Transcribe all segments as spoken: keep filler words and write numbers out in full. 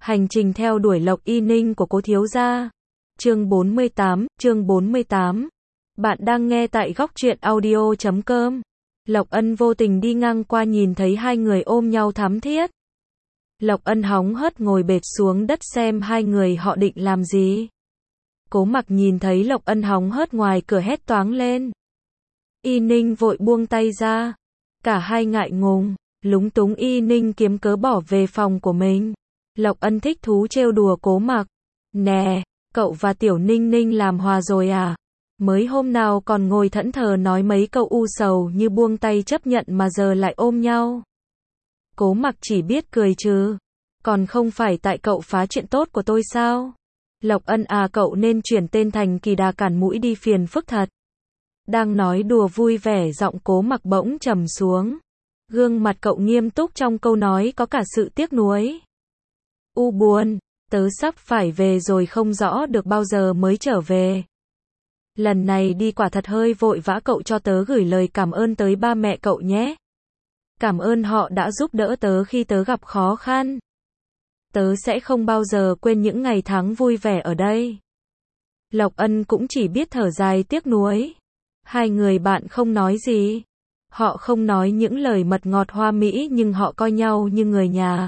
Hành trình theo đuổi Lộc Y Ninh của Cố thiếu gia. Chương bốn mươi tám, chương bốn mươi tám. Bạn đang nghe tại góc truyện audio chấm com. Lộc Ân vô tình đi ngang qua nhìn thấy hai người ôm nhau thắm thiết. Lộc Ân hóng hớt ngồi bệt xuống đất xem hai người họ định làm gì. Cố Mặc nhìn thấy Lộc Ân hóng hớt ngoài cửa hét toáng lên. Y Ninh vội buông tay ra. Cả hai ngại ngùng, lúng túng Y Ninh kiếm cớ bỏ về phòng của mình. Lộc Ân thích thú trêu đùa Cố Mặc. Nè, cậu và Tiểu Ninh Ninh làm hòa rồi à? Mới hôm nào còn ngồi thẫn thờ nói mấy câu u sầu như buông tay chấp nhận mà giờ lại ôm nhau. Cố Mặc chỉ biết cười trừ. Còn không phải tại cậu phá chuyện tốt của tôi sao? Lộc Ân à, cậu nên chuyển tên thành Kỳ Đà cản mũi đi, phiền phức thật. Đang nói đùa vui vẻ, giọng Cố Mặc bỗng trầm xuống. Gương mặt cậu nghiêm túc, trong câu nói có cả sự tiếc nuối. U buồn, tớ sắp phải về rồi, không rõ được bao giờ mới trở về. Lần này đi quả thật hơi vội vã, cậu cho tớ gửi lời cảm ơn tới ba mẹ cậu nhé. Cảm ơn họ đã giúp đỡ tớ khi tớ gặp khó khăn. Tớ sẽ không bao giờ quên những ngày tháng vui vẻ ở đây. Lộc Ân cũng chỉ biết thở dài tiếc nuối. Hai người bạn không nói gì. Họ không nói những lời mật ngọt hoa mỹ, nhưng họ coi nhau như người nhà.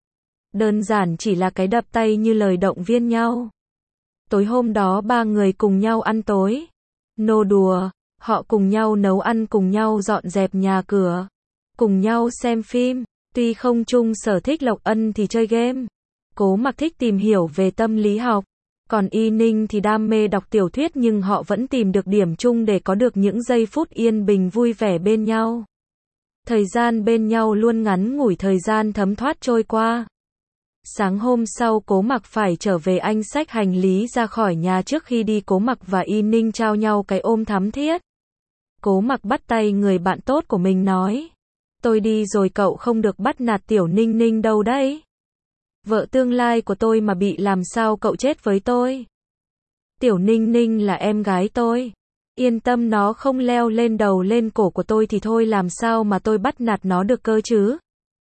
Đơn giản chỉ là cái đập tay như lời động viên nhau. Tối hôm đó ba người cùng nhau ăn tối. Nô đùa, họ cùng nhau nấu ăn, cùng nhau dọn dẹp nhà cửa. Cùng nhau xem phim. Tuy không chung sở thích, Lộc Ân thì chơi game. Cố Mặc thích tìm hiểu về tâm lý học. Còn Y Ninh thì đam mê đọc tiểu thuyết, nhưng họ vẫn tìm được điểm chung để có được những giây phút yên bình vui vẻ bên nhau. Thời gian bên nhau luôn ngắn ngủi, thời gian thấm thoát trôi qua. Sáng hôm sau Cố Mặc phải trở về, anh xách hành lý ra khỏi nhà. Trước khi đi, Cố Mặc và Y Ninh trao nhau cái ôm thắm thiết. Cố Mặc bắt tay người bạn tốt của mình nói. Tôi đi rồi, cậu không được bắt nạt Tiểu Ninh Ninh đâu đấy. Vợ tương lai của tôi mà bị làm sao cậu chết với tôi. Tiểu Ninh Ninh là em gái tôi. Yên tâm, nó không leo lên đầu lên cổ của tôi thì thôi, làm sao mà tôi bắt nạt nó được cơ chứ?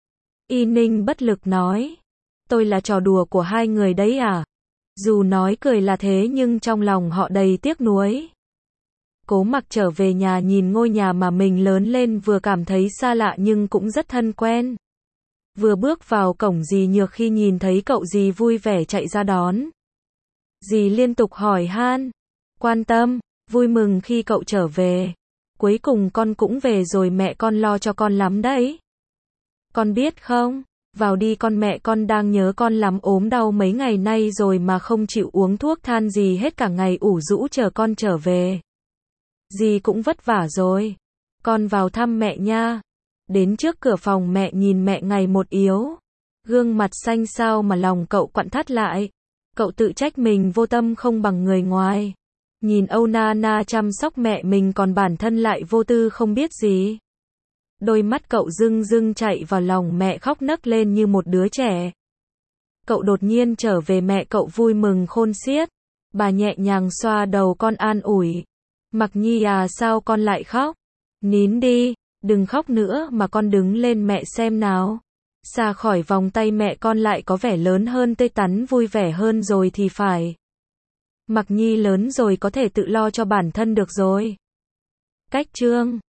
Y Ninh bất lực nói. Tôi là trò đùa của hai người đấy à? Dù nói cười là thế nhưng trong lòng họ đầy tiếc nuối. Cố Mặc trở về nhà, nhìn ngôi nhà mà mình lớn lên, vừa cảm thấy xa lạ nhưng cũng rất thân quen. Vừa bước vào cổng, dì Nhược khi nhìn thấy cậu dì vui vẻ chạy ra đón. Dì liên tục hỏi han, quan tâm, vui mừng khi cậu trở về. Cuối cùng con cũng về rồi, mẹ con lo cho con lắm đấy. Con biết không, vào đi con, mẹ con đang nhớ con lắm, ốm đau mấy ngày nay rồi mà không chịu uống thuốc than gì hết, cả ngày ủ rũ chờ con trở về. Dì cũng vất vả rồi. Con vào thăm mẹ nha. Đến trước cửa phòng, mẹ nhìn mẹ ngày một yếu. Gương mặt xanh xao mà lòng cậu quặn thắt lại. Cậu tự trách mình vô tâm không bằng người ngoài. Nhìn Âu Na Na chăm sóc mẹ mình, còn bản thân lại vô tư không biết gì. Đôi mắt cậu rưng rưng chạy vào lòng mẹ, khóc nấc lên như một đứa trẻ. Cậu đột nhiên trở về, mẹ cậu vui mừng khôn xiết. Bà nhẹ nhàng xoa đầu con an ủi. Mặc Nhi à, sao con lại khóc? Nín đi, đừng khóc nữa mà con đứng lên mẹ xem nào. Xa khỏi vòng tay mẹ, con lại có vẻ lớn hơn, tươi tắn, vui vẻ hơn rồi thì phải. Mặc Nhi lớn rồi, có thể tự lo cho bản thân được rồi. Cách chương